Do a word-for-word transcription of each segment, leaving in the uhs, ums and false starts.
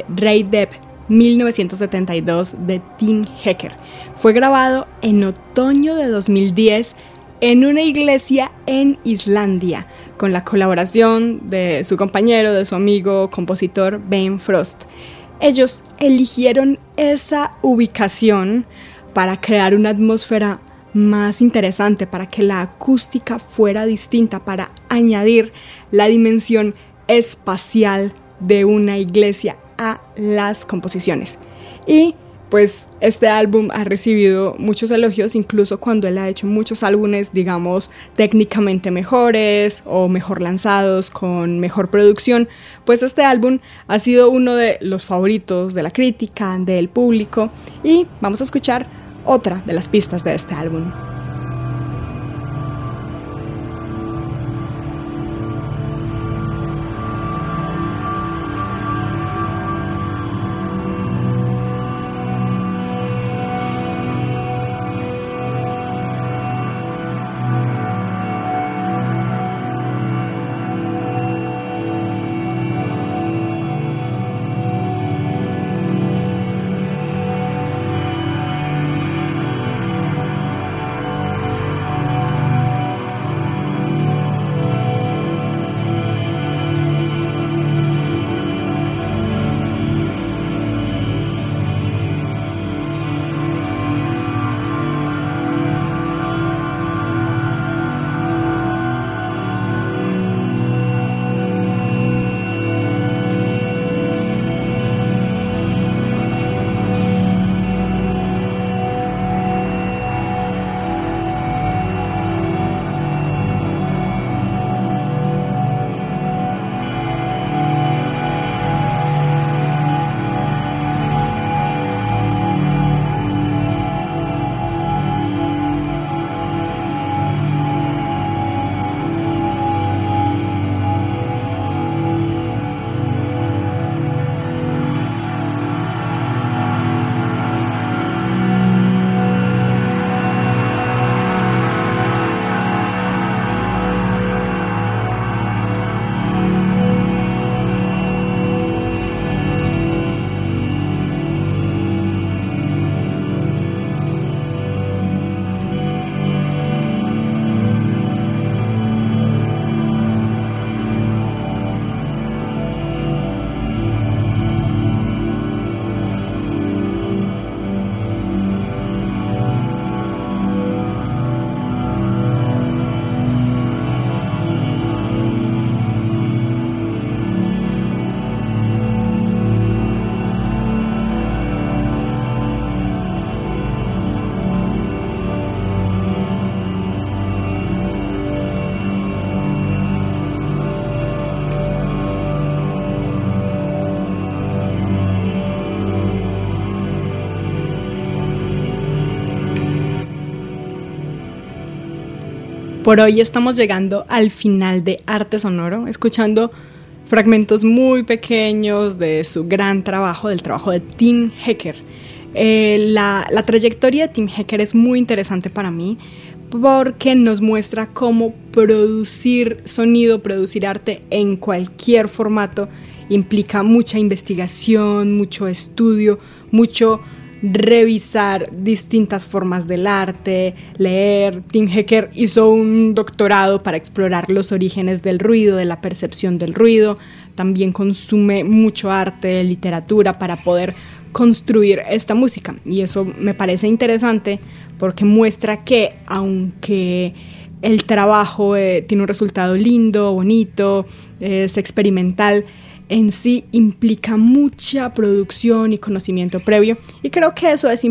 Ray Depp mil novecientos setenta y dos de Tim Hecker. Fue grabado en otoño de dos mil diez en una iglesia en Islandia, con la colaboración de su compañero, de su amigo compositor Ben Frost. Ellos eligieron esa ubicación para crear una atmósfera más interesante, para que la acústica fuera distinta, para añadir la dimensión espacial de una iglesia a las composiciones. Y pues este álbum ha recibido muchos elogios, incluso cuando él ha hecho muchos álbumes, digamos, técnicamente mejores o mejor lanzados, con mejor producción. Pues este álbum ha sido uno de los favoritos de la crítica, del público, y vamos a escuchar otra de las pistas de este álbum. Por hoy estamos llegando al final de Arte Sonoro, escuchando fragmentos muy pequeños de su gran trabajo, del trabajo de Tim Hecker. Eh, la, la trayectoria de Tim Hecker es muy interesante para mí porque nos muestra cómo producir sonido, producir arte en cualquier formato implica mucha investigación, mucho estudio, mucho revisar distintas formas del arte, leer. Tim Hecker hizo un doctorado para explorar los orígenes del ruido, de la percepción del ruido. También consume mucho arte, literatura para poder construir esta música, y eso me parece interesante porque muestra que aunque el trabajo eh, tiene un resultado lindo, bonito, es experimental, en sí implica mucha producción y conocimiento previo, y creo que eso es,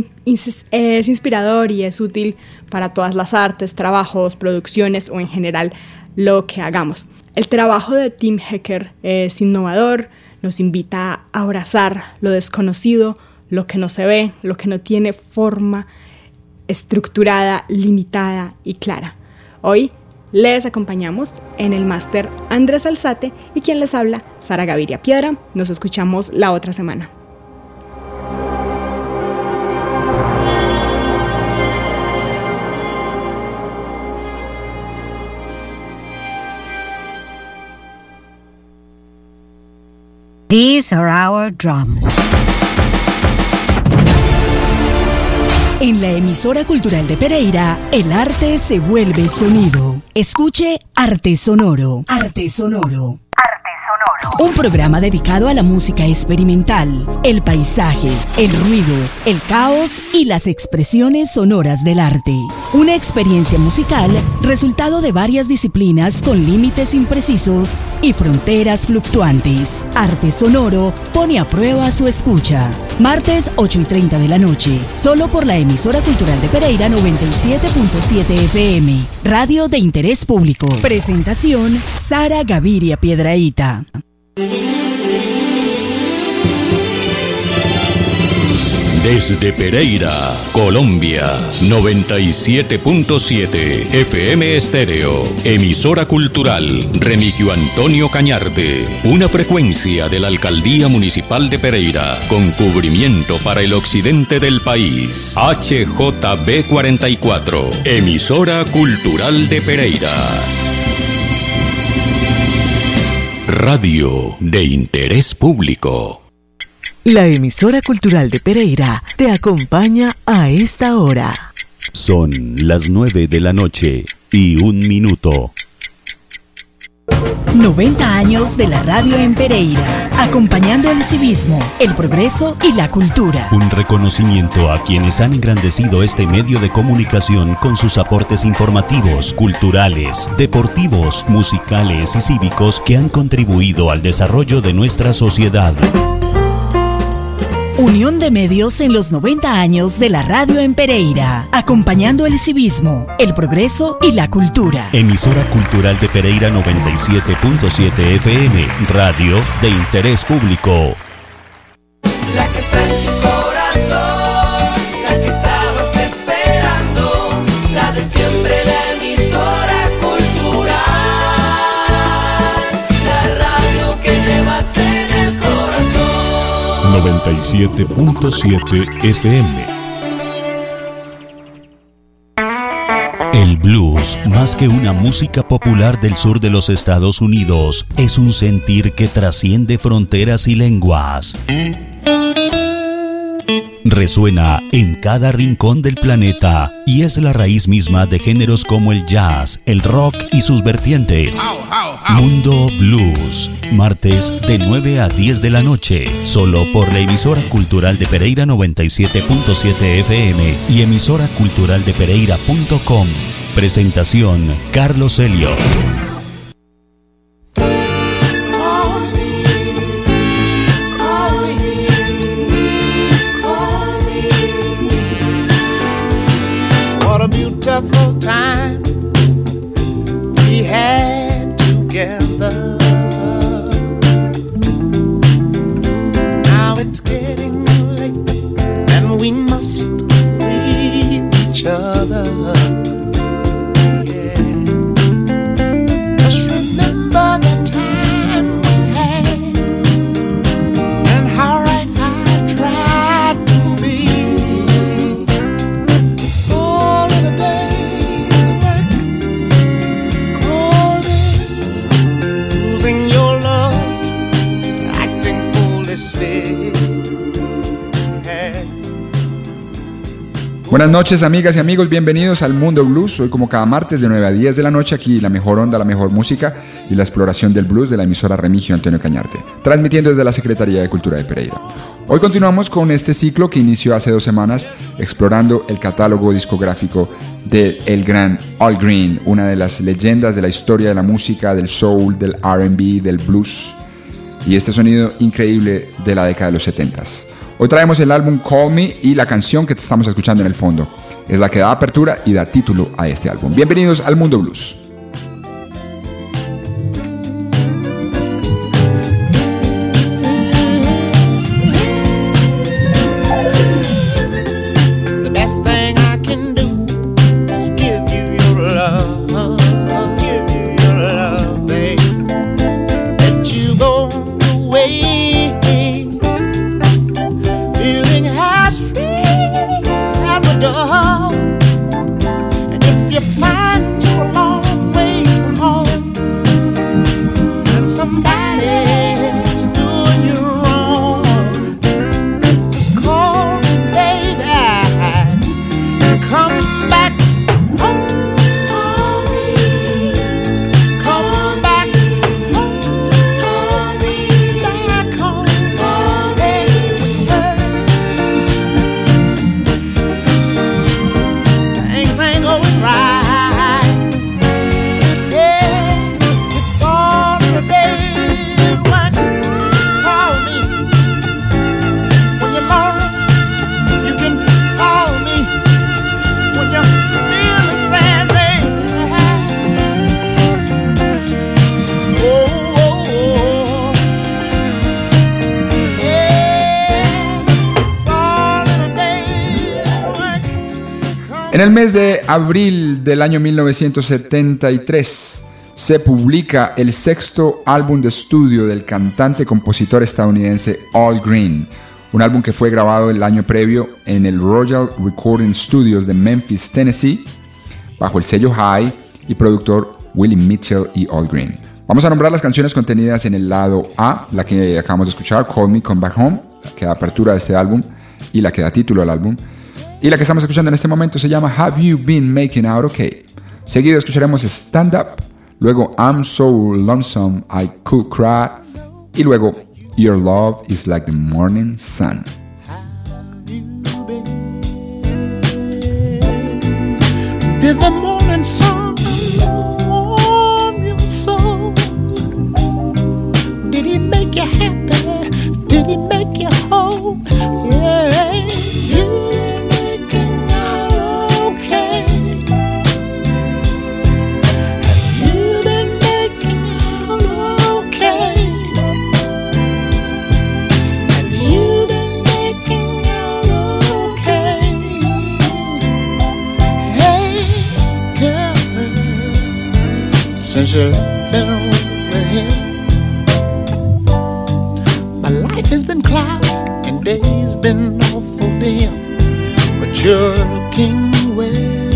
es inspirador y es útil para todas las artes, trabajos, producciones o en general lo que hagamos. El trabajo de Tim Hecker es innovador, nos invita a abrazar lo desconocido, lo que no se ve, lo que no tiene forma estructurada, limitada y clara. Hoy les acompañamos en el máster Andrés Alzate y quien les habla, Sara Gaviria Piedra. Nos escuchamos la otra semana. These are our drums. En la emisora cultural de Pereira, el arte se vuelve sonido. Escuche Arte Sonoro. Arte Sonoro. Un programa dedicado a la música experimental, el paisaje, el ruido, el caos y las expresiones sonoras del arte. Una experiencia musical resultado de varias disciplinas con límites imprecisos y fronteras fluctuantes. Arte Sonoro pone a prueba su escucha. Martes ocho y treinta de la noche, solo por la emisora cultural de Pereira noventa y siete punto siete F M, radio de interés público. Presentación, Sara Gaviria Piedrahita. Desde Pereira, Colombia, noventa y siete punto siete F M Estéreo, emisora cultural Remigio Antonio Cañarte, una frecuencia de la Alcaldía Municipal de Pereira, con cubrimiento para el occidente del país, H J B cuarenta y cuatro, emisora cultural de Pereira. Radio de interés público. La emisora cultural de Pereira te acompaña a esta hora. Son las nueve de la noche y un minuto. noventa años de la radio en Pereira, acompañando el civismo, el progreso y la cultura. Un reconocimiento a quienes han engrandecido este medio de comunicación con sus aportes informativos, culturales, deportivos, musicales y cívicos que han contribuido al desarrollo de nuestra sociedad. Unión de medios en los noventa años de la radio en Pereira, acompañando el civismo, el progreso y la cultura. Emisora cultural de Pereira noventa y siete punto siete F M, radio de interés público. La que está en tu corazón, la que estabas esperando, la de siempre, la emisora cultural, la radio que llevas en el corazón. noventa y siete punto siete F M. El blues, más que una música popular del sur de los Estados Unidos, es un sentir que trasciende fronteras y lenguas. Resuena en cada rincón del planeta y es la raíz misma de géneros como el jazz, el rock y sus vertientes. Mundo Blues, martes de nueve a diez de la noche, solo por la emisora cultural de Pereira noventa y siete punto siete F M y emisora cultural de Pereira punto com. Presentación, Carlos Elliot. Beautiful time we had together. Now it's getting late and we must leave each other. Yeah. Just remember the time we had and how right I tried to be. It's all in a day. Buenas noches, amigas y amigos, bienvenidos al Mundo Blues. Hoy, como cada martes de nueve a diez de la noche, aquí la mejor onda, la mejor música y la exploración del blues de la emisora Remigio Antonio Cañarte, transmitiendo desde la Secretaría de Cultura de Pereira. Hoy continuamos con este ciclo que inició hace dos semanas, explorando el catálogo discográfico de el gran Al Green, una de las leyendas de la historia de la música, del soul, del R and B, del blues y este sonido increíble de la década de los setentas. Hoy traemos el álbum Call Me y la canción que estamos escuchando en el fondo es la que da apertura y da título a este álbum. Bienvenidos al Mundo Blues. And if you find you alone En el mes de abril del año mil novecientos setenta y tres se publica el sexto álbum de estudio del cantante-compositor estadounidense Al Green, un álbum que fue grabado el año previo en el Royal Recording Studios de Memphis, Tennessee, bajo el sello High y productor Willie Mitchell y Al Green. Vamos a nombrar las canciones contenidas en el lado A, la que acabamos de escuchar, Call Me Come Back Home, que da apertura de este álbum y la que da título al álbum. Y la que estamos escuchando en este momento se llama Have You Been Making Out Okay. Seguido escucharemos Stand Up, luego I'm So Lonesome I Could Cry y luego Your Love Is Like the Morning Sun. Did the morning sun warm your soul? Did he make you happy? Did he make you whole? Yeah, you're making out okay. Have you been making out okay? Have you been making out okay? Hey, girl, since you've been with him, my life has been cloudy and days been awful dim, but you're looking well.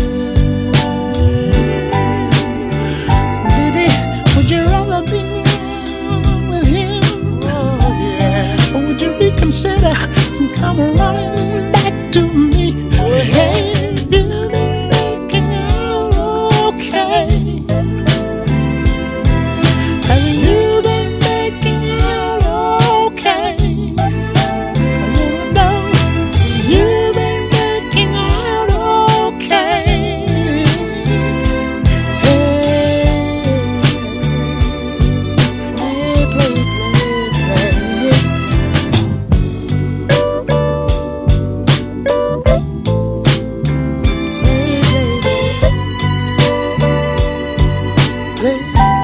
Did he, would you rather be with him? Oh yeah. Or would you reconsider and come running back to me? Hey, you've been making out okay. Have you been making out okay? I wanna know, you've been making out okay. Hey, play, play, play, play. Play, play, play.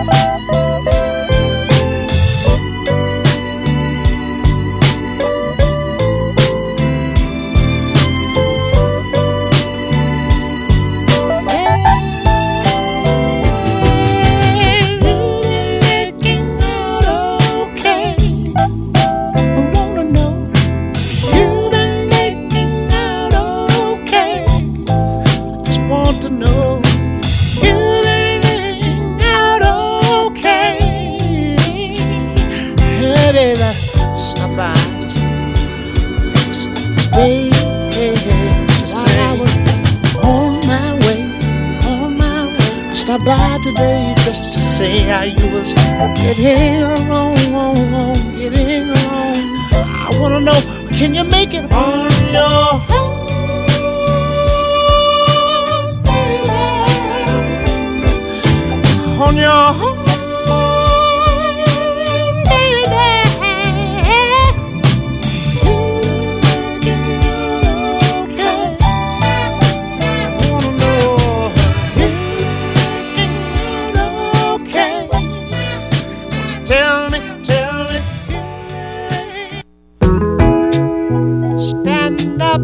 Stop by, just, just stay, hey, hey, just say I was on my way, on my way. I stopped by today just to say how you was getting along, getting along. I wanna know, can you make it on your own, baby? On your own. Tell me, tell me, stand up.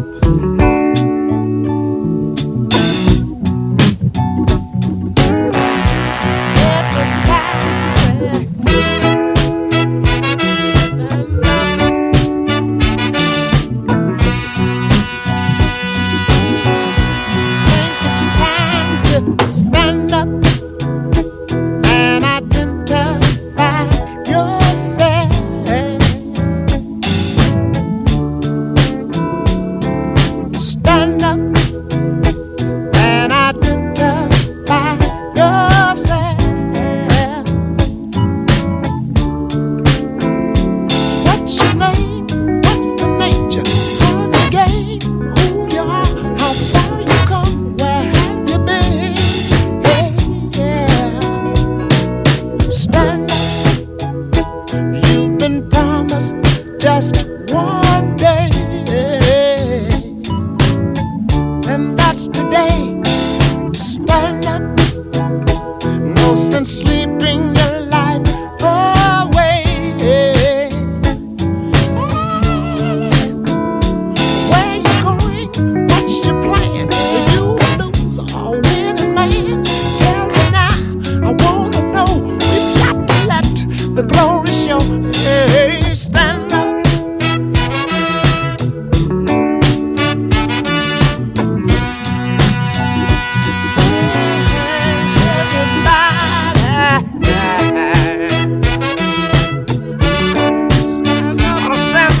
You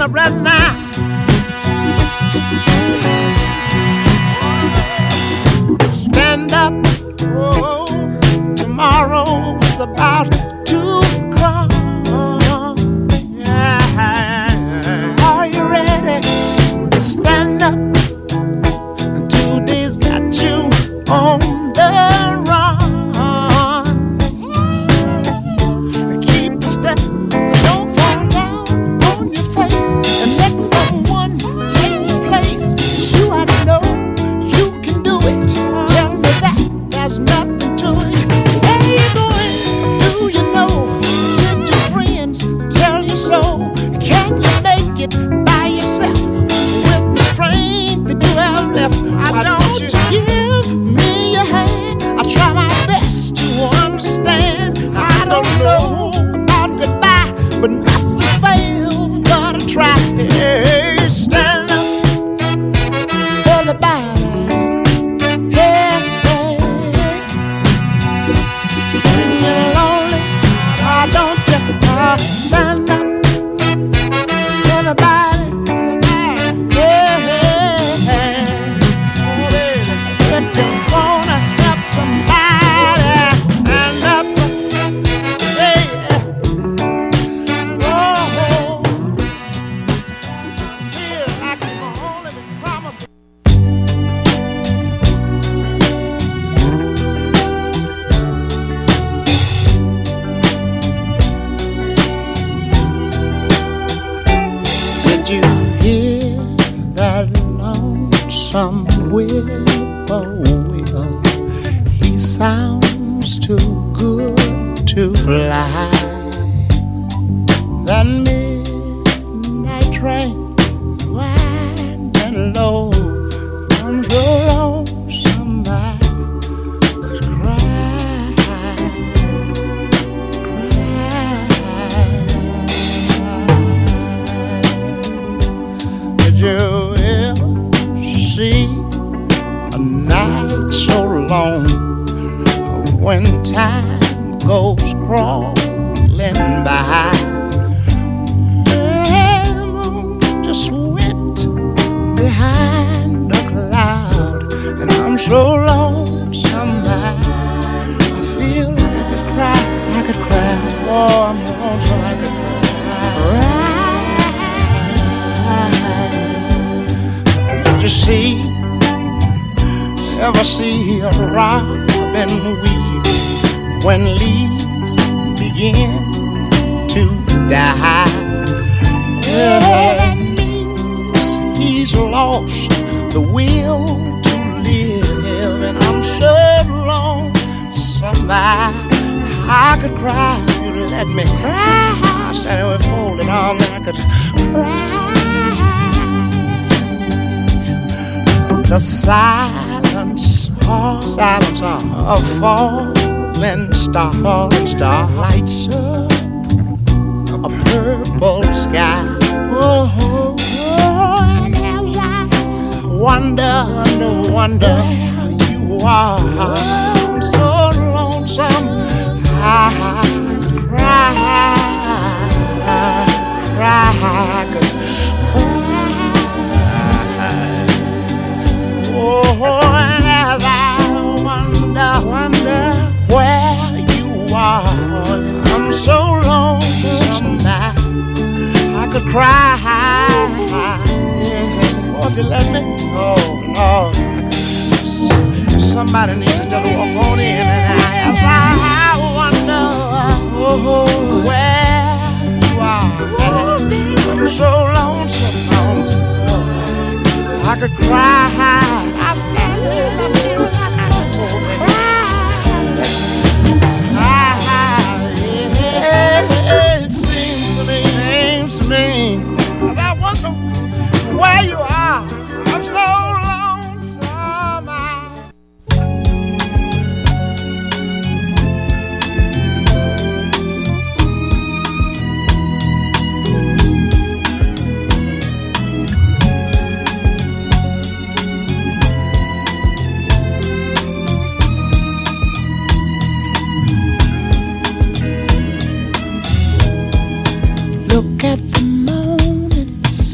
up right now. Stand up, oh, tomorrow is about to come. Yeah. Are you ready? Stand up. Today's got you on the run. Keep the step, don't fall down on your face, and let someone take your place. You ought to know you can do it. Tell me that there's nothing to it. Where you going? Do you know? Did your friends tell you so? Can you make it by yourself with the strength that you have left? I don't you give me your hand. I try my best to understand. I don't know about goodbye, but nothing fails but a try. Hey, stand up for the body. Hey, hey. When you're lonely, why don't you uh, stand up for the body? Yeah, hey, hey. If you wanna help somebody, stand up, yeah. Oh, feel like you can only be promised. Did you hear that lonesome whippoorwill? He sounds too good to fly. That midnight train winding low, I'm so lonesome I could cry, cry. Did you ever see a night so long when time goes crawling by? And the moon just went behind a cloud, and I'm so lonesome I, I feel like I could cry, I could cry. Oh, I'm lonesome I could cry. Did you see? Ever see a robin weep when leaves begin to die? Yeah, that means he's lost the will to live, and I'm so lonesome I, I could cry if you let me cry. Standing with folded arms, and I could cry. The silence, oh, silence of falling star, falling star lights up a purple sky. Oh, oh, oh, and as I wonder, wonder, wonder where you are, I'm so lonesome I could cry, cry, cause oh, and as I wonder, wonder where you are, I'm so lonesome that I could cry. Oh, if you let me, oh, no. Somebody needs to just walk on in, and as I wonder oh, where you are, I'm so lonesome, lonesome. I could cry. I stand there, I feel like I could cry. Yeah, it seems to me, seems to me, and I wonder where you are. I'm so lonesome. I look at the morning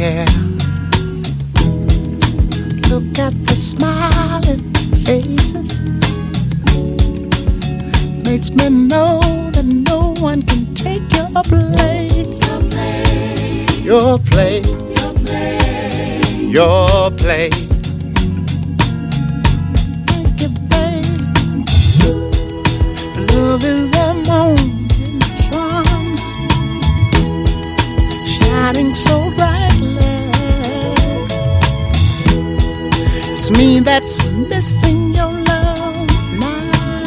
care. Look at the smiling faces. Makes me know that no one can take your place. Your place. Your place. Your place. Thank you, babe. Love is the morning sun, shining so brightly. It's me that's missing your love now.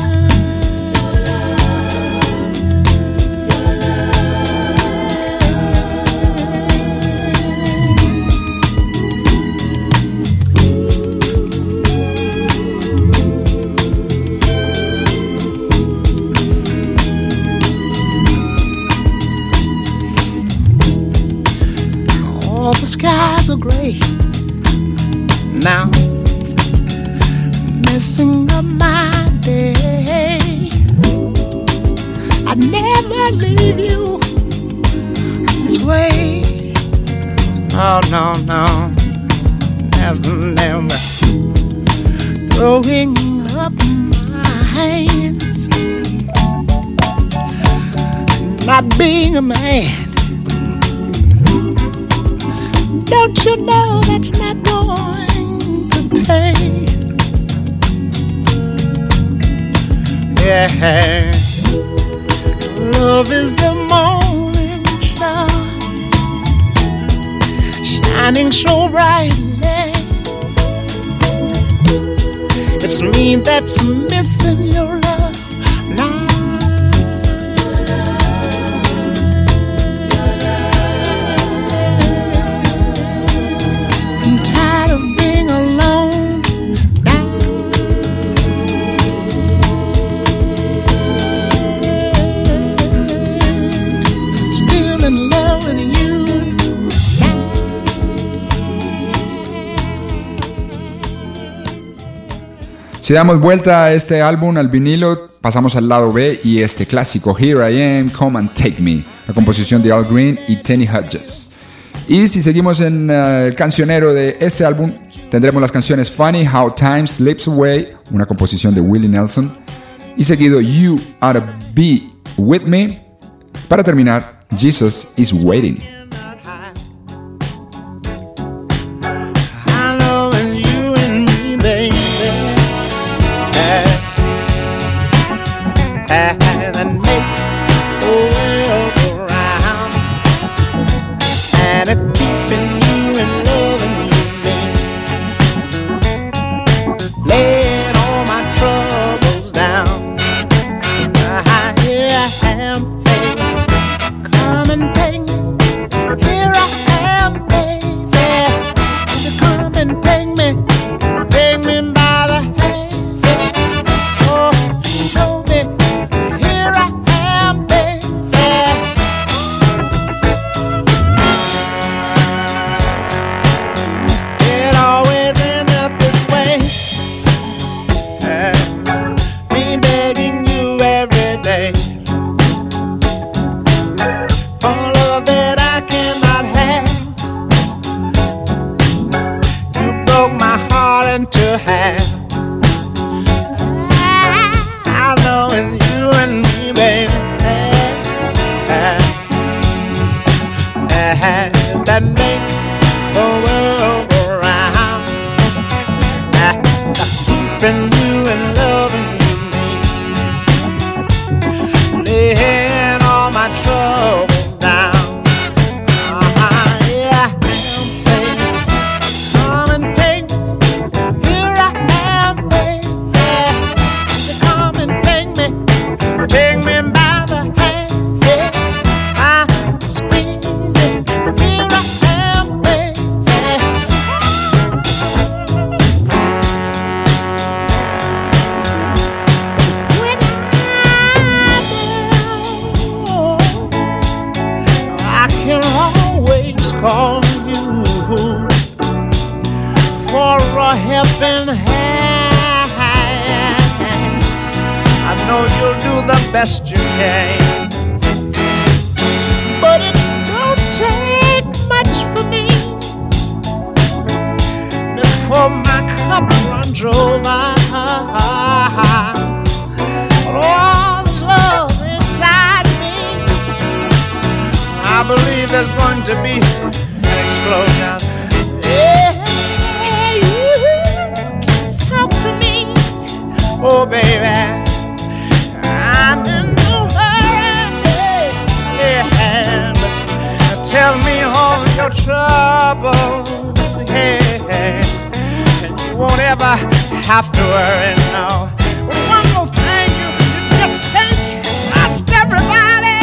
All the skies are gray now, messing up my day. I'd never leave you this way. Oh no, no, never, never. Throwing up my hands, not being a man. Don't you know that's not going to pay? Yeah, love is the morning star, shining so brightly. It's me that's missing your love now. I'm tired of being alone now. Still in love with you now. Si damos vuelta a este álbum, al vinilo, pasamos al lado B y este clásico Here I Am, Come and Take Me, la composición de Al Green y Tenny Hodges. Y si seguimos en uh, el cancionero de este álbum, tendremos las canciones Funny How Time Slips Away, una composición de Willie Nelson, y seguido You Oughta Be With Me, para terminar Jesus Is Waiting. I know it's you and me, baby. And that make the world go round, and it keeping you and loving you, me, laying all my troubles down. Uh, here I am, baby, come and take me. Here I am, baby, to come and take me, take me by the hand. Oh, show me. Here I am, baby. It always ends up this way. Uh, me begging you every day for love that I cannot have. You broke my heart into half. I know it's you and me, baby. That make the world go round. Keeping you and loving you, me, laying all my troubles down. Uh-huh, yeah, baby, come and take me. Here I am, baby, come and take me, take me by the hand. Yeah, I squeeze it. Here I am, baby. When I can always call you for a helping hand. I know you'll do the best you can, but it don't take much for me have to worry now. One more thing, you, you just can't trust everybody.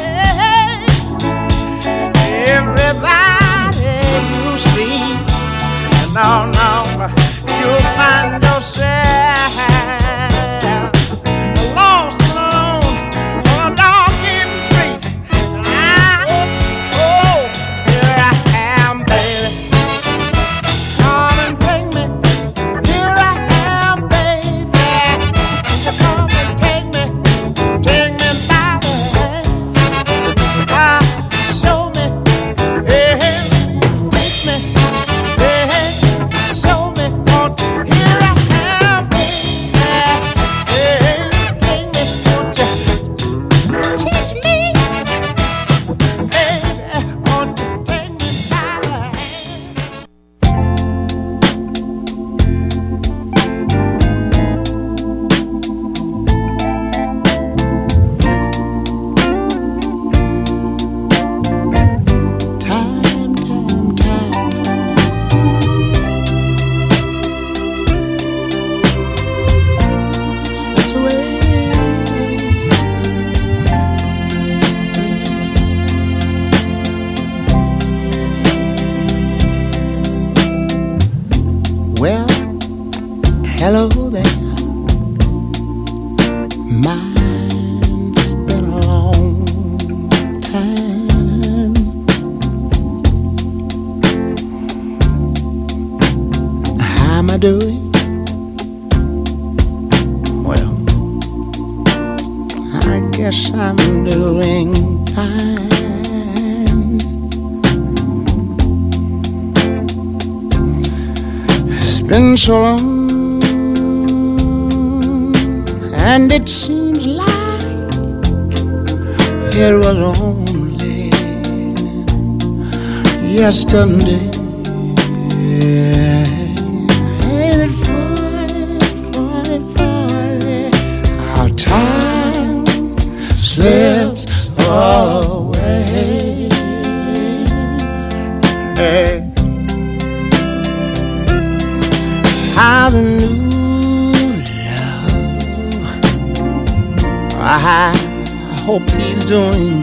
Everybody you see. No, no, you'll find yourself lost and alone on a dark end street. And I, oh, here I am, baby. Come and take me. Here I am, baby. So come and take me, take me by the hand. Ah, show me, hey, take me, hey, show me. Won't you? Here I am, baby. Hey, take me, won't you? Teach me, baby. Won't you take me by the hand? Time, time, time, time. It's away. Well, hello there. Mine's been a long time. How am I doing? Well, I guess I'm doing fine. It's been so long, and it seems like it was only yesterday. Ain't it funny, funny, funny how time slips away? Hey. How the new love, I, I hope he's doing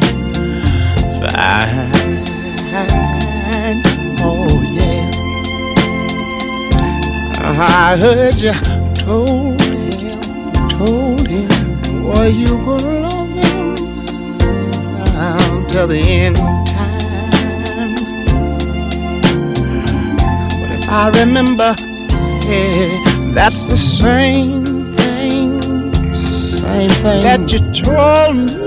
fine. Oh yeah, I heard you told him, told him, boy, you gonna love him until the end time. But if I remember, yeah, that's the same thing, same thing that you told me.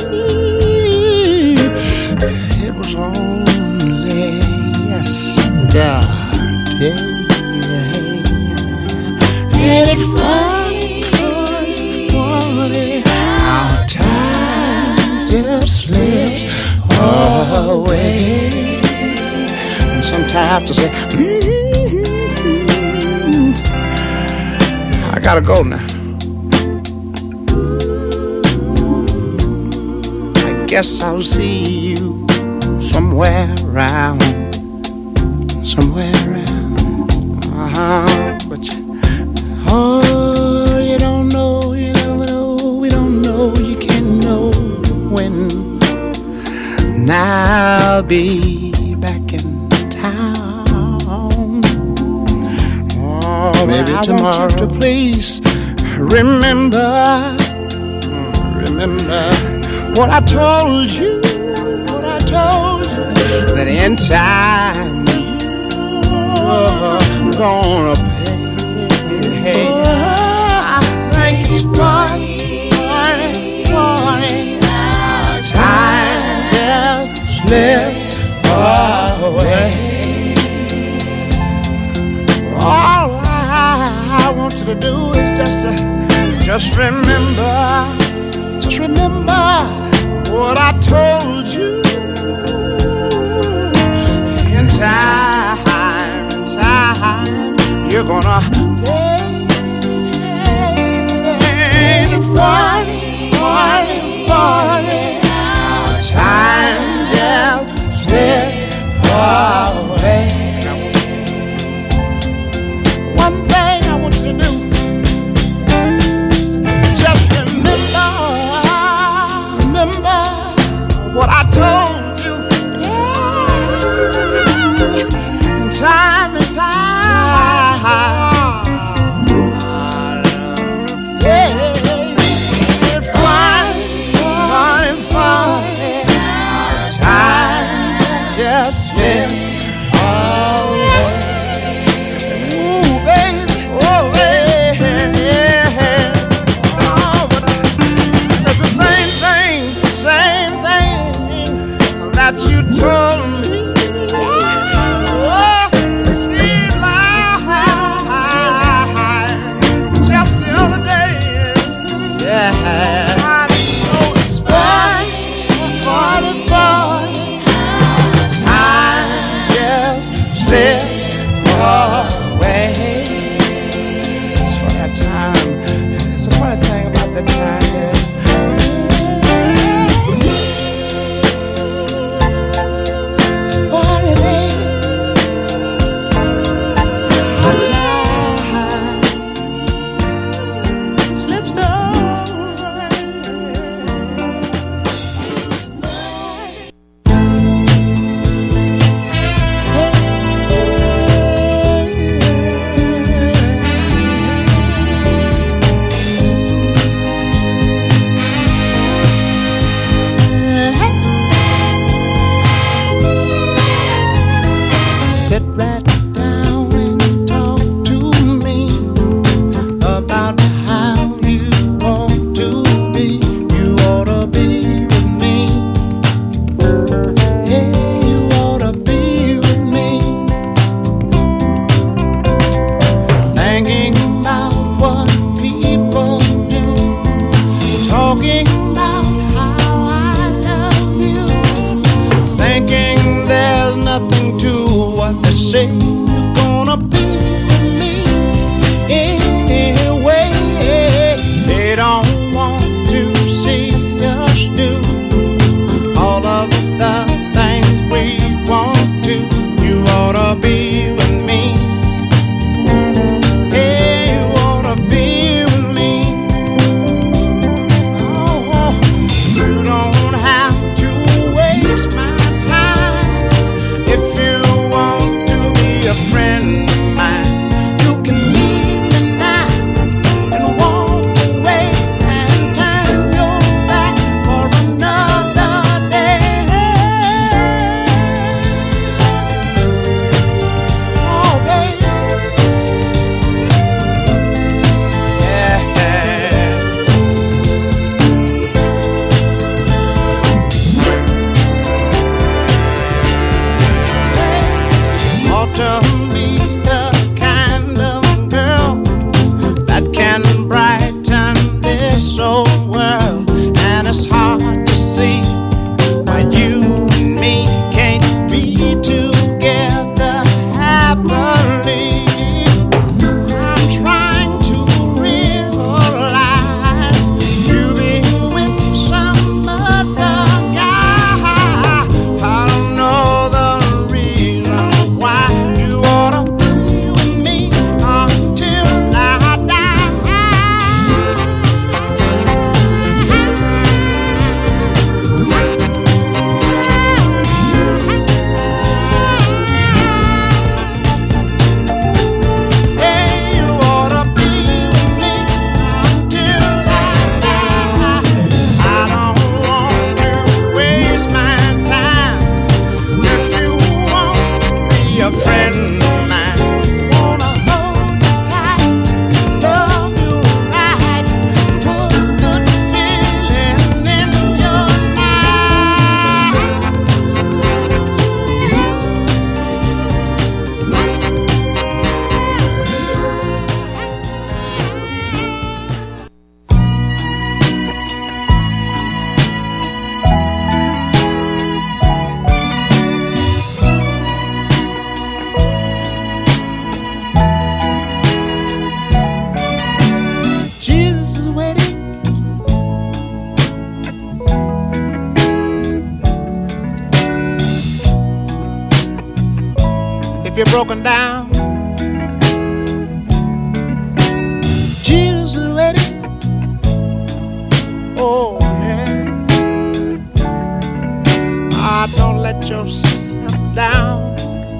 It was only yesterday. Ain't it funny, funny, funny how time just slips away? And sometimes I have to say, mm-hmm. I gotta go now. I guess I'll see you somewhere around, somewhere around. Uh-huh. But you, oh, you don't know, you never know, we don't know, you can't know when. And I'll be back in town. Oh, maybe I tomorrow. I want you to please remember, remember what I told you, what I told you, that in time you're gonna pay. Oh, I think it's funny, funny, funny. Time just slips away. All I, I want you to do is just to, just remember, just remember what I told you. In time, in time, you're gonna pay. Funny, funny, funny. Time just slips away. One thing I want you to do. say you're gonna be with me anyway. They don't want to see us do all of the things we want to. You ought to be with me. Hey, you ought to be with me. Oh, you don't have to waste my time. If you want to be a friend of mine, you can leave me now and walk away and turn your back for another day. Oh, baby. Yeah. Ought to be the kind of girl that can brighten this old world. And it's hard to see why you and me can't be together happily. I'm trying to realize you've been with some other guy. I don't know the reason why. You ought to be with me until I die. Hey, you ought to be with me until I die. I don't want to waste my time. If you want to be a friend of mine, wanna hold you tight, love you right, put good feeling in your life. Jesus is waiting. If you're broken down, Jesus is waiting. Oh, yeah. Ah, don't let yourself down.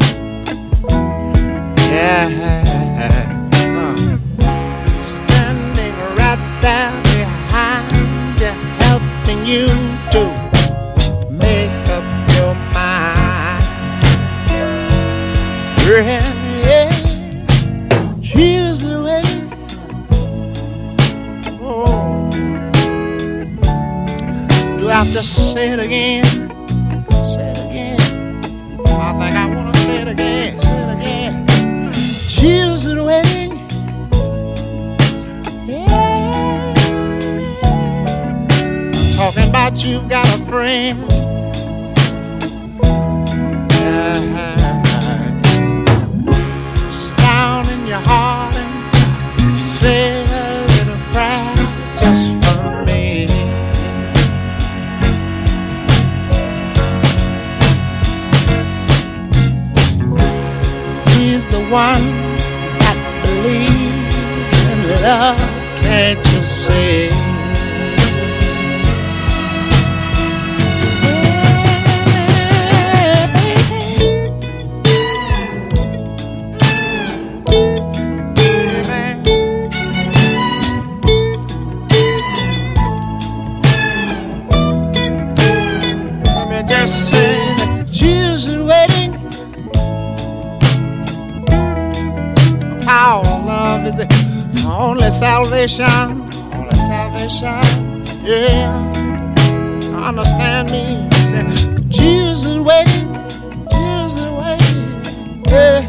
Yeah. Uh. Standing right there behind you, helping you to make up your mind. Yeah, yeah. Jesus is waiting. Oh, do I have to say it again? Say it again. I think I want to say it again. Say it again. Jesus is waiting. Yeah. Talking about you've got a friend. Yeah. It's down in your heart and say a little prayer just for me. He's the one that believes in love, can't you see? Our love is the only salvation, only salvation, yeah. Understand me, Jesus is waiting, Jesus is waiting, yeah.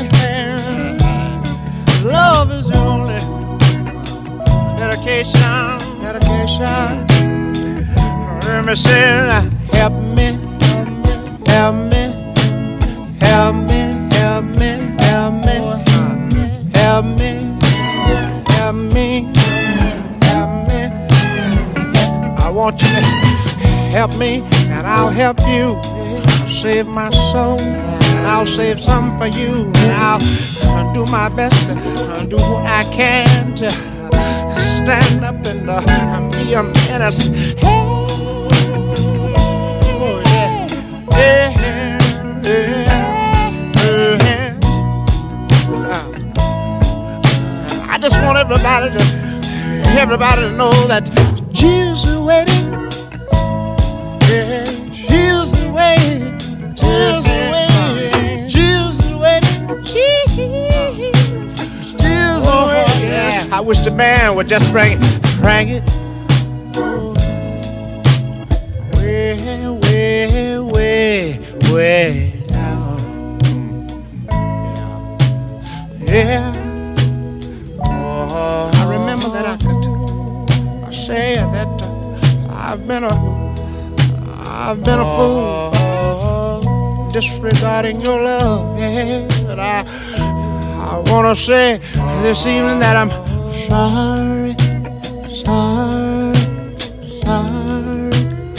Love is the only dedication, dedication. Let me say, help me, help me, help me, help me, help me. want you to help me, and I'll help you. I'll save my soul, and I'll save some for you. And I'll do my best to do what I can to stand up and uh, be a menace. Hey, oh yeah, yeah, yeah, yeah. Uh, I just want everybody to, everybody to know that Jesus is waiting. Yeah, Jesus is waiting. Jesus is waiting. Jesus is waiting. Jesus, Jesus is waiting. Yeah. I wish the band would just bring it, bring it. Way, way, way, way down. Yeah. Oh, I remember that I could. I say that uh, I've been a, I've been a fool disregarding your love. Yeah, but I, I wanna say this evening that I'm sorry, sorry, sorry,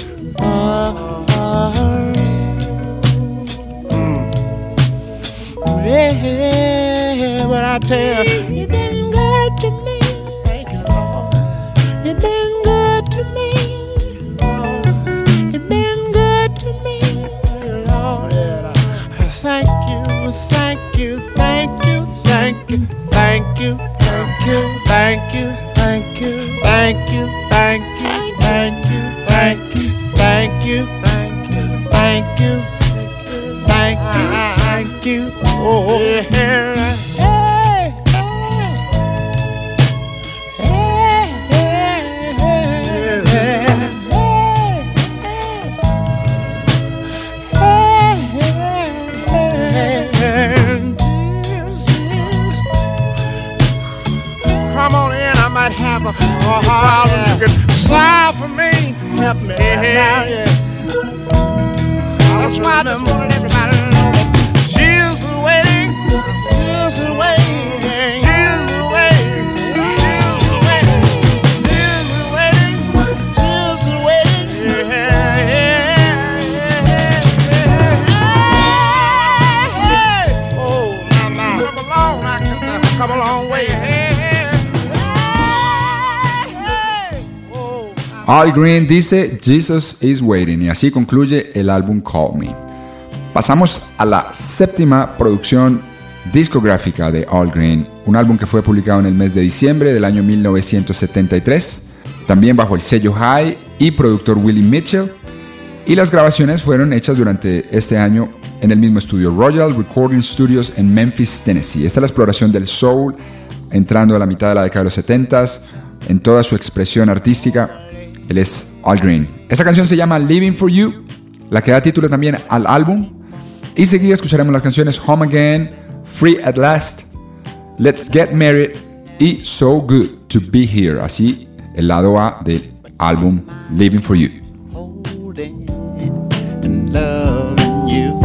sorry. Mm. Yeah, but I tell you, you've been good to me. Thank you, Lord. You've been good to me. You've been good to me, Lord. Thank you, thank you, thank you, thank you, thank you, thank you, thank you, thank you, thank you, thank you, thank you, thank you, thank you, thank you, thank you, thank you. Oh, yeah. Come on in, I might have a, a problem. Yeah. You can smile for me, help me. Yeah, yeah. That's why I just wanted everybody to know that Jesus is waiting, Jesus is waiting, Jesus is waiting, Jesus is waiting, Jesus is waiting, Jesus is waiting. Yeah, yeah, yeah, yeah. Oh, my, my. Come along, I can uh, come a long way. Al Green dice Jesus is waiting y así concluye el álbum Call Me. Pasamos a la séptima producción discográfica de Al Green, un álbum que fue publicado en el mes de diciembre del año mil novecientos setenta y tres, también bajo el sello High y productor Willie Mitchell, y las grabaciones fueron hechas durante este año en el mismo estudio Royal Recording Studios en Memphis, Tennessee. Esta es la exploración del soul entrando a la mitad de la década de los setentas en toda su expresión artística. Él es Al Green. Esta canción se llama Living for You, la que da título también al álbum. Y seguida escucharemos las canciones Home Again, Free at Last, Let's Get Married y So Good to Be Here. Así, el lado A del álbum Living for You. Holding and loving you.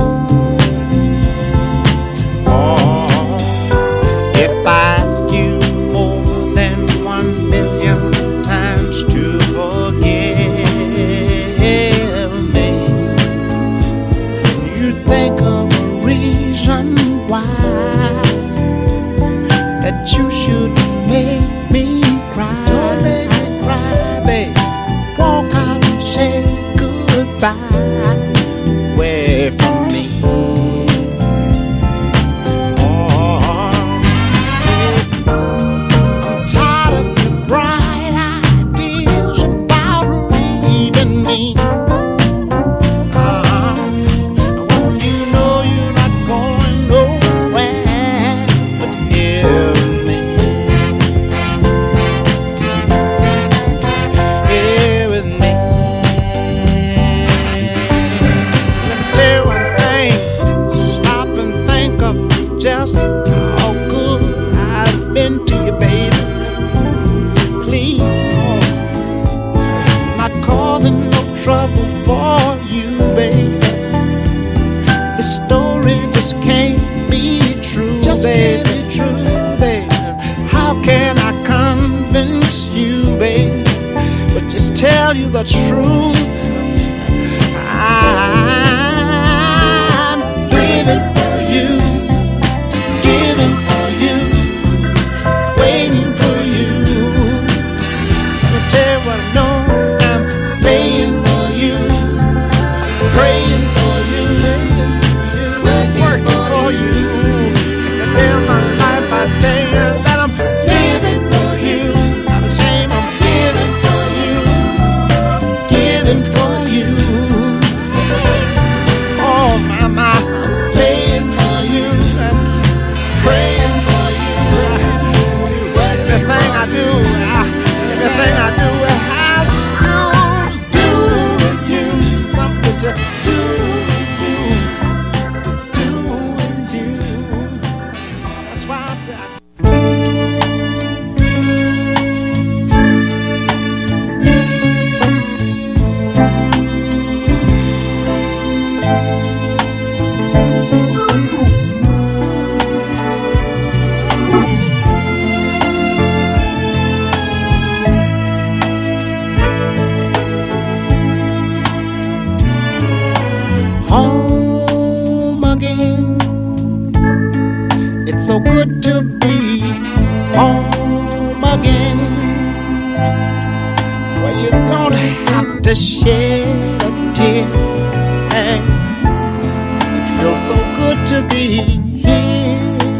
Oh, if I ask you more than one million times to think of a reason why that you should make me cry. Don't make me cry, babe. Walk out and say goodbye away from me. Oh, I'm tired of your bright ideas about leaving me. Just how good I've been to you, baby. Please, not causing no trouble for you, baby. This story just can't be true, just baby. Can't be true, baby. How can I convince you, baby? But just tell you the truth. It's so good to be home again, where you don't have to shed a tear. It feels so good to be here.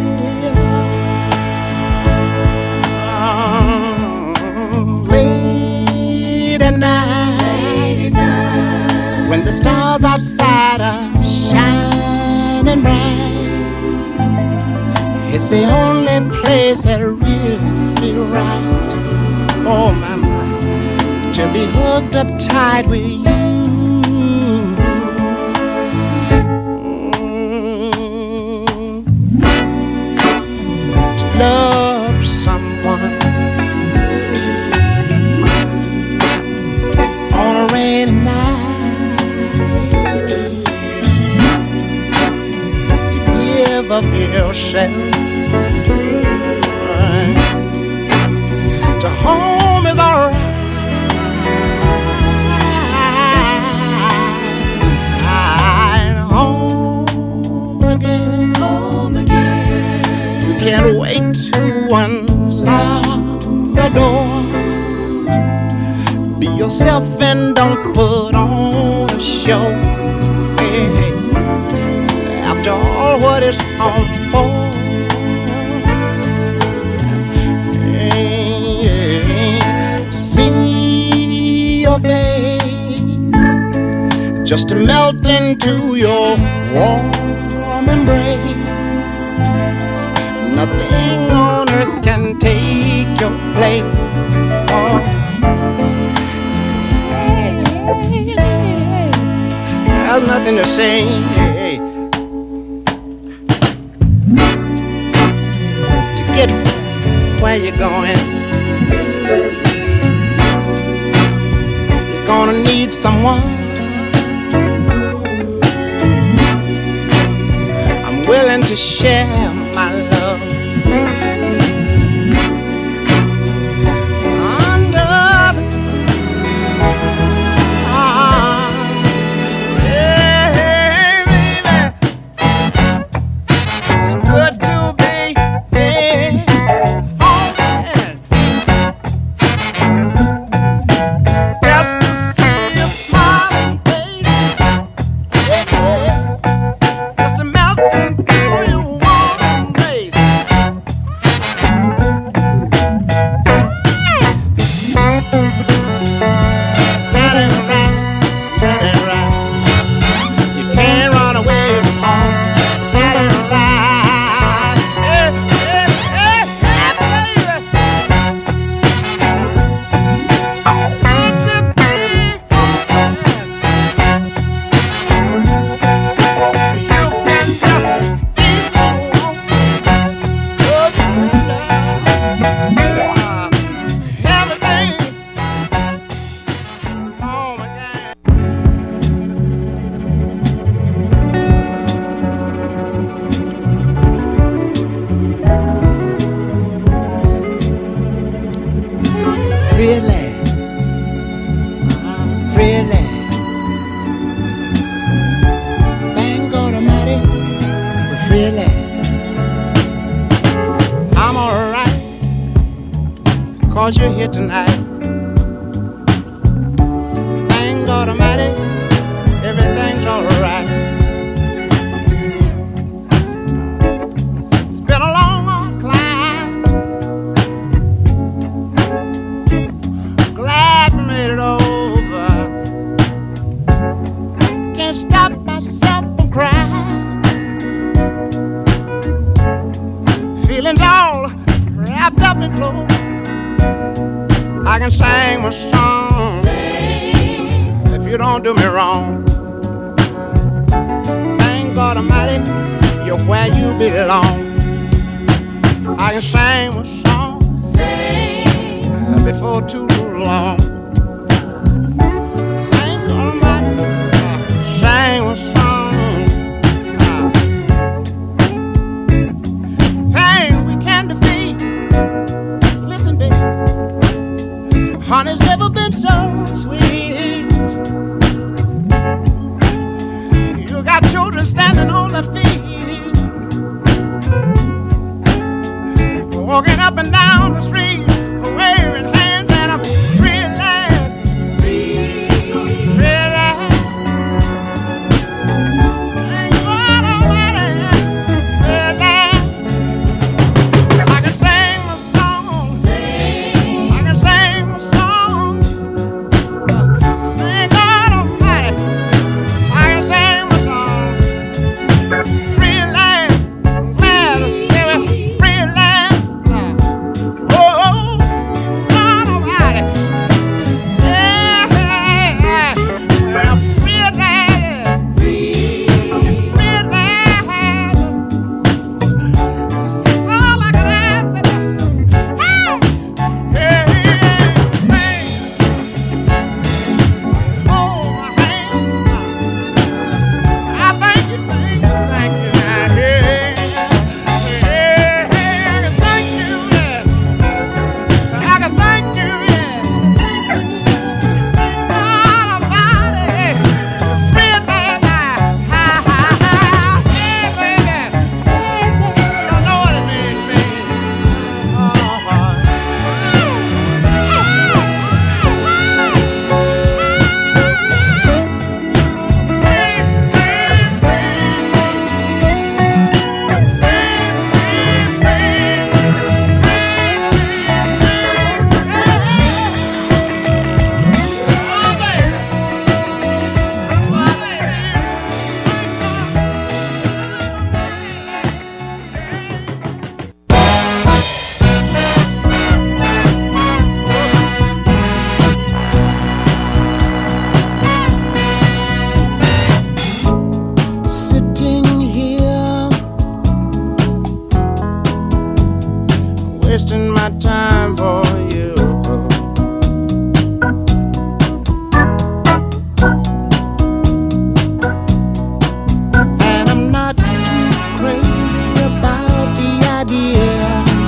Oh, late at night, when the stars outside are shining bright, it's the only place that really feels right. Oh my, my, to be hooked up tight with you, mm, to love someone on a rainy night, to give up yourself to home is alright. Home again. Home again. You can't wait to unlock the door. Be yourself and don't put on a show. Hey, hey. After all, what is home for? Your face, just to melt into your warm embrace. Nothing on earth can take your place. Oh. There's nothing to say. To get where you're going, gonna need someone. I'm willing to share my love under the sun. Yeah, baby, it's good to be here. Oh, yeah. Just to really, really, thank God Almighty, really, I'm alright, cause you're here tonight. Thank God Almighty, everything's alright. It's been a long, long climb, glad we made it over. Can't stop myself from crying, feelings all wrapped up in clothes. I can sing my song, sing. If you don't do me wrong. Thank God Almighty, you're where you belong. I can sing my song, sing. Before too long. Thank God Almighty, sing my song. Pain we can defeat. Listen, baby, honey's never been so sweet. You got children standing on their feet. walking up and down the street, waving hands, and I'm feeling, feeling. Ain't going away, feeling. I can sing a song, I can sing a song. Thank God Almighty, I can sing a song. Freelance, glad to see me. Freelance, oh, God Almighty, yeah, yeah. Well, freelance, freelance. That's all I can ask. Hey, yeah, sing. Oh, my hand. I thank you, thank you, thank you. Hey, hey, hey, I can thank you, yes. I can thank you, yes. God Almighty, freelance, ha, ha, ha. Hey, baby, you know what it means, baby. Oh, sitting here, wasting my time for you. And I'm not too crazy about the idea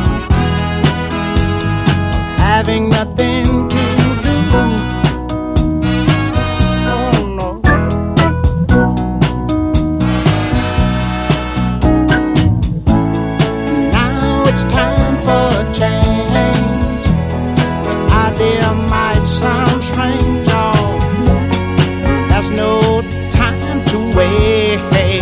of having nothing to do. Oh no. Now it's time for a change. The idea might sound strange, oh, there's no time to waste.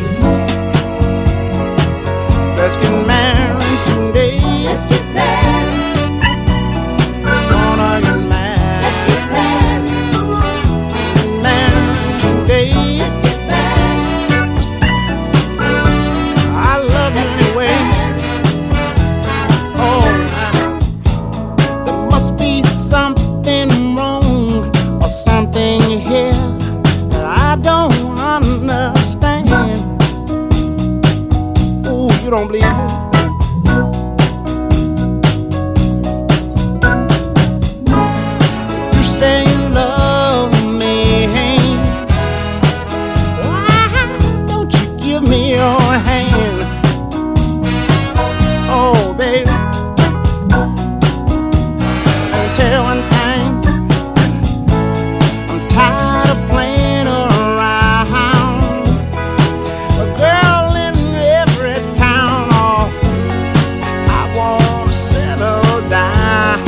Let's get married today. Let's get married. Gonna get married. Let's get married. Married today. Let's get married. I love you anyway. Oh, now, there must be something wrong or something here that I don't understand. Ooh, you don't believe me? You say you love me. Why don't you give me your hand? Oh, baby, let me tell you one thing. I'm tired of playing around. A girl in every town, oh, I wanna settle down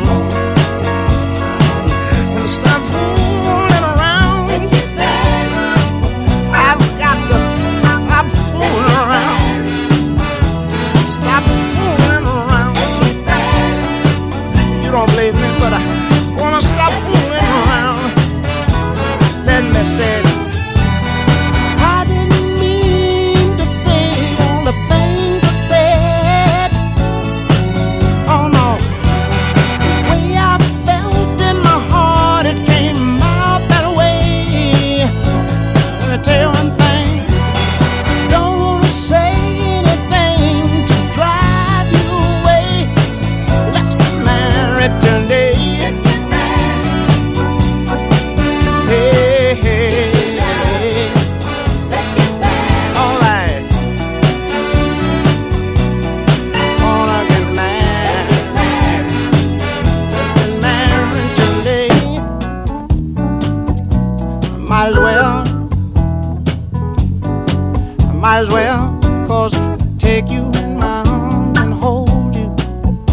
and stop fooling around. I've got to stop fooling around. Stop fooling around. You don't believe me, but I wanna stop fooling around. Let me say it. I didn't mean to say all the things I said. Oh no. The way I felt in my heart, it came out that way. Let me tell you one thing. Don't wanna say anything to drive you away. Let's get married today. Hey, hey, hey. All right. Wanna get married. Let's get married today. Might as well. Might as well, 'cause take you in my arms and hold you.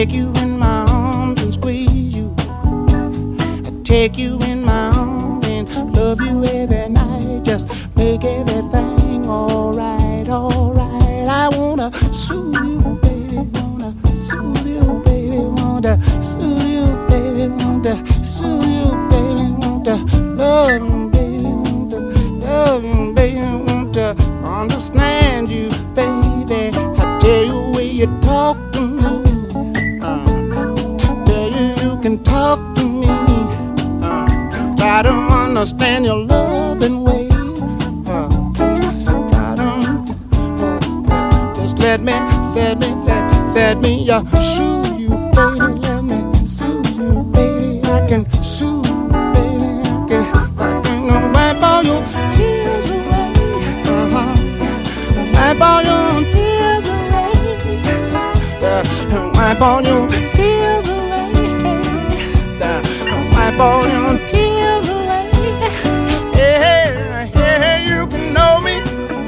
take you in my arms and squeeze you. I take you in my arms and love you every night. Just make everything alright, alright. I wanna soothe you, baby, wanna soothe you, baby, wanna soothe you, baby, wanna soothe you, baby, wanna love you, baby, wanna love you, baby, wanna understand you, baby. I tell you the way you talk to me, uh, tell you you can talk to me, uh, try to understand your loving way. Uh, try to, uh, just let me, let me, let, let me uh, soothe you, baby. Let me soothe you, baby. I can soothe you, baby. I can, I can uh, wipe all your tears away. Uh-huh. Wipe all your tears away. Uh, wipe all your tears away. Uh, wipe all your tears away. Yeah, yeah, you can know me.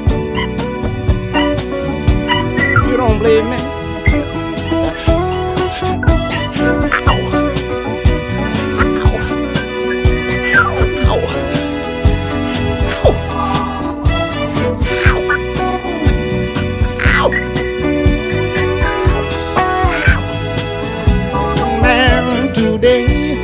You don't believe me? Today,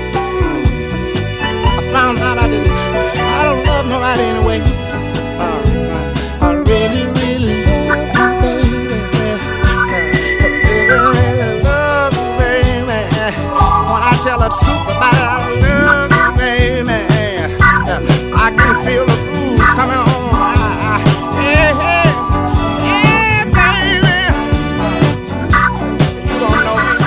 I found out I didn't, I don't love nobody anyway. Uh, I really, really love you, baby. I really, really love you, baby. When I tell the truth about it, I love you, baby. I can feel the groove coming on. Hey, hey, yeah, baby. You don't know me.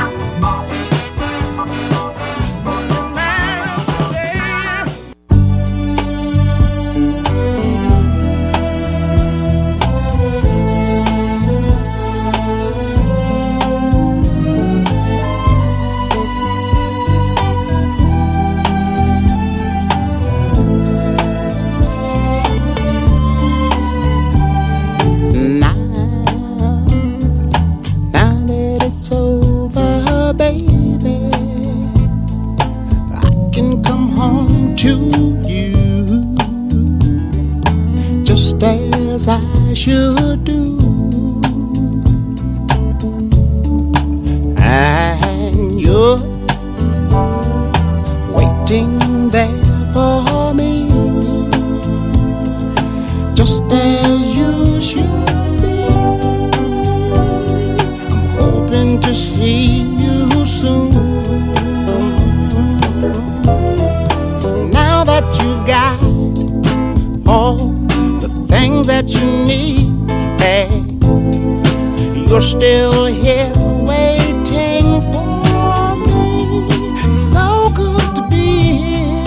As I should do, and you're waiting there for me, just as you should be. I'm hoping to see you soon. Now that you've got all things that you need, hey, you're still here waiting for me. So good to be here.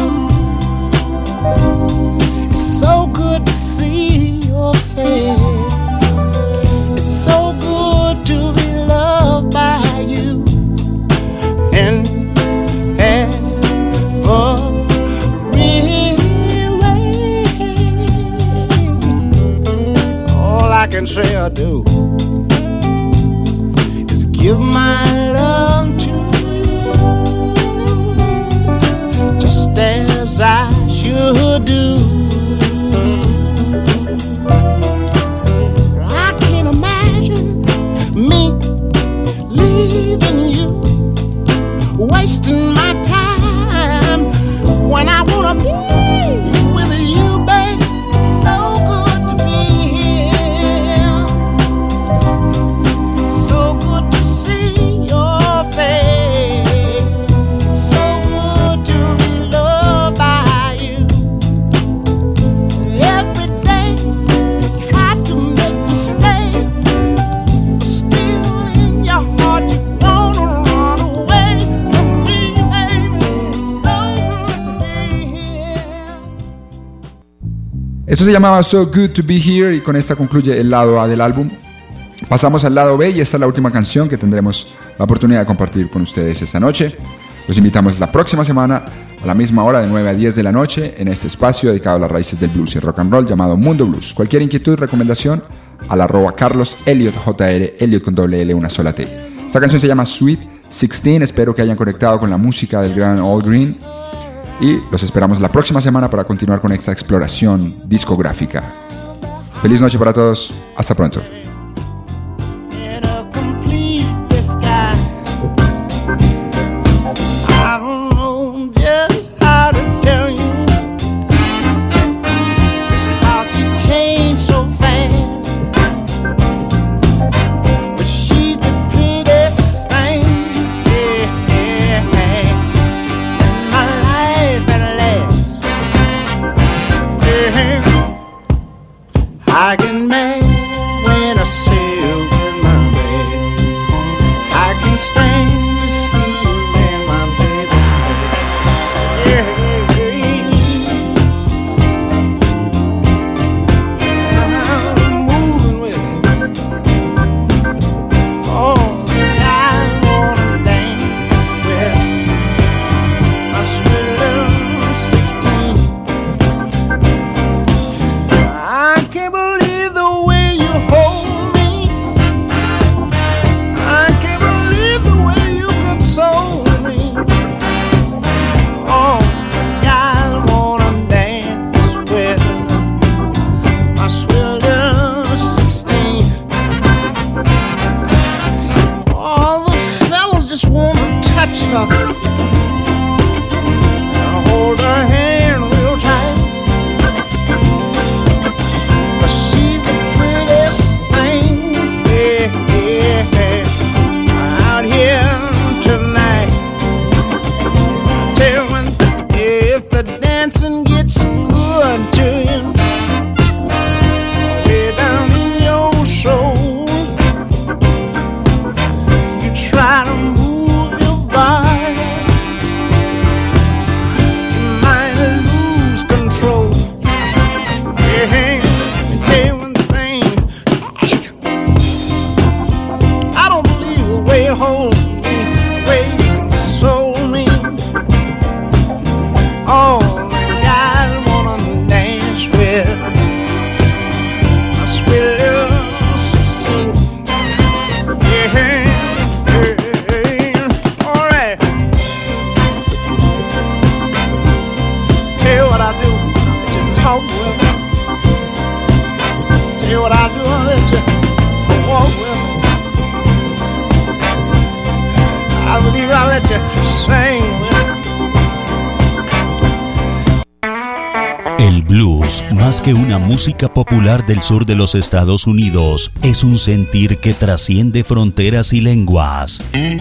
It's so good to see your face. It's so good to be loved by you. And ever I can say I do is give my love to you, just as I should do. I can't imagine me leaving you, wasting my time when I wanna be with you, babe. It's so good to be here. Esto se llamaba So Good to Be Here y con esta concluye el lado A del álbum. Pasamos al lado B y esta es la última canción que tendremos la oportunidad de compartir con ustedes esta noche. Los invitamos la próxima semana a la misma hora de nueve a diez de la noche en este espacio dedicado a las raíces del blues y rock and roll llamado Mundo Blues. Cualquier inquietud, recomendación al arroba Carlos Elliot J R, Elliot con doble L, una sola T. Esta canción se llama Sweet dieciséis. Espero que hayan conectado con la música del gran All Green. Y los esperamos la próxima semana para continuar con esta exploración discográfica. Feliz noche para todos. Hasta pronto. I get mad when I see you in my bed. I can stand to see you in my bed. Yeah, I'm moving with it. Oh, I wanna dance with my sweet little sixteen. I can't believe her, hold her hand real tight, 'cause she's the prettiest thing, yeah, yeah, yeah, out here tonight. Tell you one thing, if the dancing gets good to you, way down in your soul, you try to move your body, you might lose control. Yeah, tell you one thing, I don't believe the way you hold me, the way you console me. All the guys wanna dance with my sweet little sixteen. Yeah, yeah, all right. Tell you what I do, I let you talk with me. Tell you what I do, I let you walk with me. I believe I let you sing with me. El blues, más que una música popular del sur de los Estados Unidos, es un sentir que trasciende fronteras y lenguas.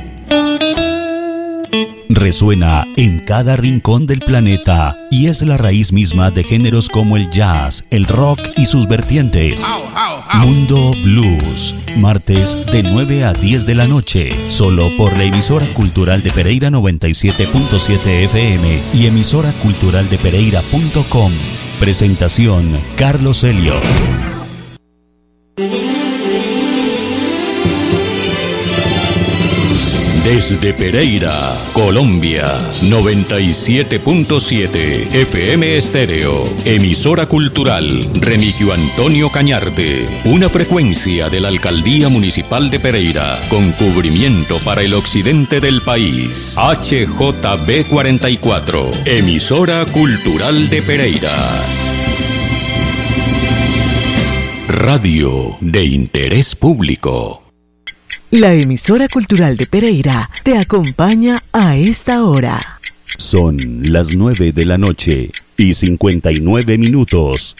Resuena en cada rincón del planeta y es la raíz misma de géneros como el jazz, el rock y sus vertientes. Mundo Blues, martes de nueve a diez de la noche, solo por la emisora cultural de Pereira noventa y siete punto siete F M y emisora cultural de pereira punto com. Presentación Carlos Elliot. Desde Pereira, Colombia, noventa y siete punto siete F M Estéreo, emisora cultural Remigio Antonio Cañarte, una frecuencia de la Alcaldía Municipal de Pereira, con cubrimiento para el occidente del país, H J B cuarenta y cuatro, emisora cultural de Pereira. Radio de interés público. La emisora cultural de Pereira te acompaña a esta hora. Son las nueve de la noche y cincuenta y nueve minutos.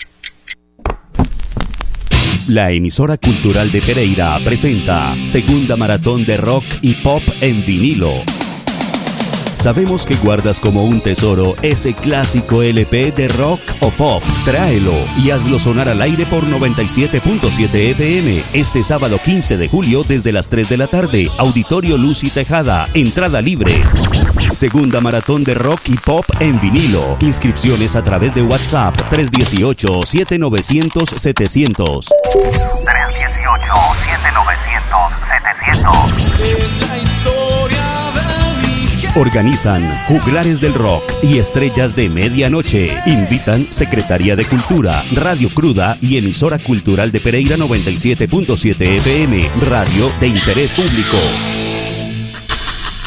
La emisora cultural de Pereira presenta segunda maratón de rock y pop en vinilo. Sabemos que guardas como un tesoro ese clásico L P de rock o pop. Tráelo y hazlo sonar al aire por noventa y siete punto siete F M este sábado quince de julio desde las tres de la tarde. Auditorio Luz y Tejada. Entrada libre. Segunda maratón de rock y pop en vinilo. Inscripciones a través de WhatsApp tres uno ocho, siete nueve cero cero, siete cero cero. tres uno ocho, siete nueve cero, siete cero cero. Es la historia de Organizan Juglares del Rock y Estrellas de Medianoche. Invitan Secretaría de Cultura, Radio Cruda y emisora cultural de Pereira noventa y siete punto siete F M, radio de interés público.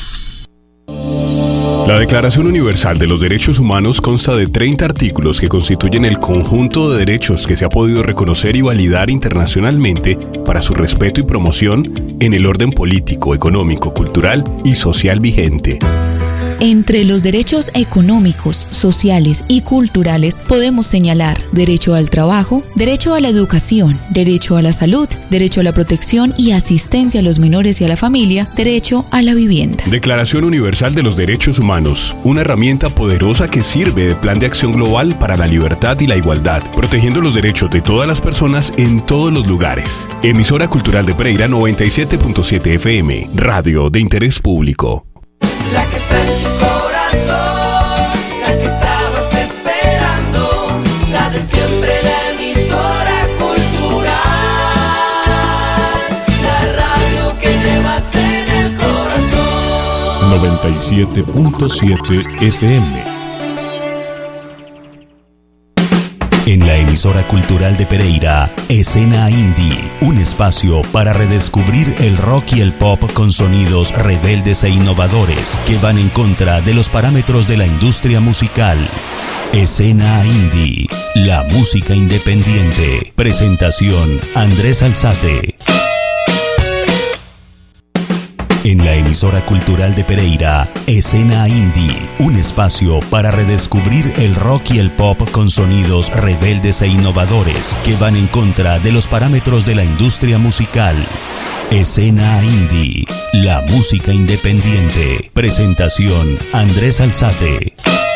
La Declaración Universal de los Derechos Humanos consta de treinta artículos que constituyen el conjunto de derechos que se ha podido reconocer y validar internacionalmente para su respeto y promoción en el orden político, económico, cultural y social vigente. Entre los derechos económicos, sociales y culturales podemos señalar derecho al trabajo, derecho a la educación, derecho a la salud, derecho a la protección y asistencia a los menores y a la familia, derecho a la vivienda. Declaración Universal de los Derechos Humanos, una herramienta poderosa que sirve de plan de acción global para la libertad y la igualdad, protegiendo los derechos de todas las personas en todos los lugares. Emisora Cultural de Pereira noventa y siete punto siete F M, radio de interés público. La que está en tu corazón, la que estabas esperando, la de siempre, la emisora cultural, la radio que llevas en el corazón. noventa y siete punto siete F M. En la emisora cultural de Pereira, Escena Indie, un espacio para redescubrir el rock y el pop con sonidos rebeldes e innovadores que van en contra de los parámetros de la industria musical. Escena Indie, la música independiente. Presentación, Andrés Alzate. En la emisora cultural de Pereira, Escena Indie, un espacio para redescubrir el rock y el pop con sonidos rebeldes e innovadores que van en contra de los parámetros de la industria musical. Escena Indie, la música independiente. Presentación, Andrés Alzate.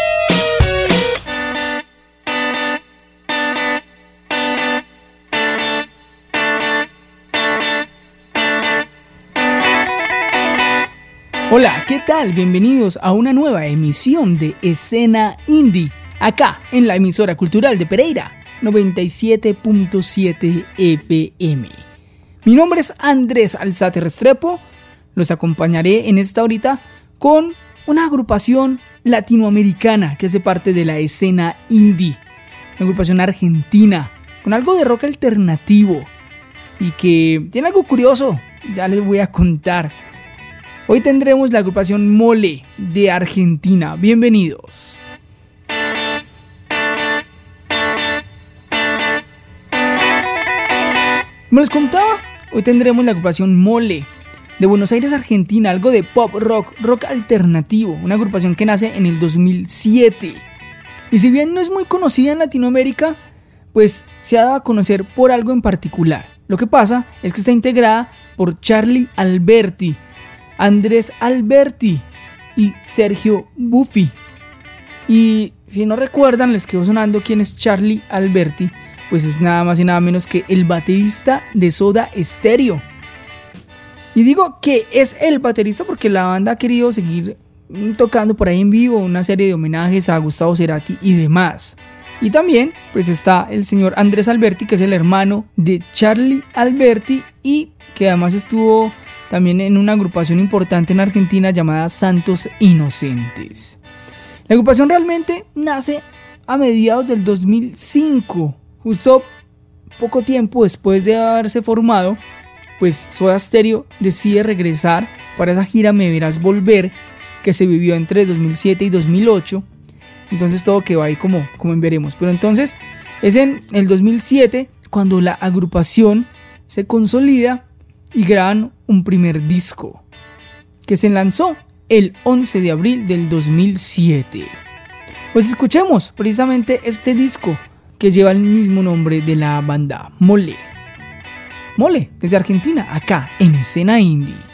Hola, ¿qué tal? Bienvenidos a una nueva emisión de Escena Indie, acá en la emisora cultural de Pereira, noventa y siete punto siete F M. Mi nombre es Andrés Alzate Restrepo, los acompañaré en esta horita con una agrupación latinoamericana que hace parte de la escena indie, una agrupación argentina con algo de rock alternativo y que tiene algo curioso, ya les voy a contar. Hoy tendremos la agrupación Mole de Argentina. Bienvenidos. Como les contaba, hoy tendremos la agrupación Mole de Buenos Aires, Argentina, algo de pop rock, rock alternativo, una agrupación que nace en el dos mil siete. Y si bien no es muy conocida en Latinoamérica, pues se ha dado a conocer por algo en particular. Lo que pasa es que está integrada por Charlie Alberti, Andrés Alberti y Sergio Buffi. Y si no recuerdan, les quedó sonando quién es Charlie Alberti, pues es nada más y nada menos que el baterista de Soda Stereo. Y digo que es el baterista porque la banda ha querido seguir tocando por ahí en vivo una serie de homenajes a Gustavo Cerati y demás. Y también pues está el señor Andrés Alberti, que es el hermano de Charlie Alberti y que además estuvo también en una agrupación importante en Argentina llamada Santos Inocentes. La agrupación realmente nace a mediados del dos mil cinco, justo poco tiempo después de haberse formado, pues Soda Stereo decide regresar para esa gira Me Verás Volver, que se vivió entre dos mil siete y dos mil ocho. Entonces todo quedó ahí como, como en veremos. Pero entonces es en el dos mil siete cuando la agrupación se consolida y graban un primer disco que se lanzó el once de abril del dos mil siete. Pues escuchemos precisamente este disco que lleva el mismo nombre de la banda, Mole. Mole, desde Argentina, acá en Escena Indie.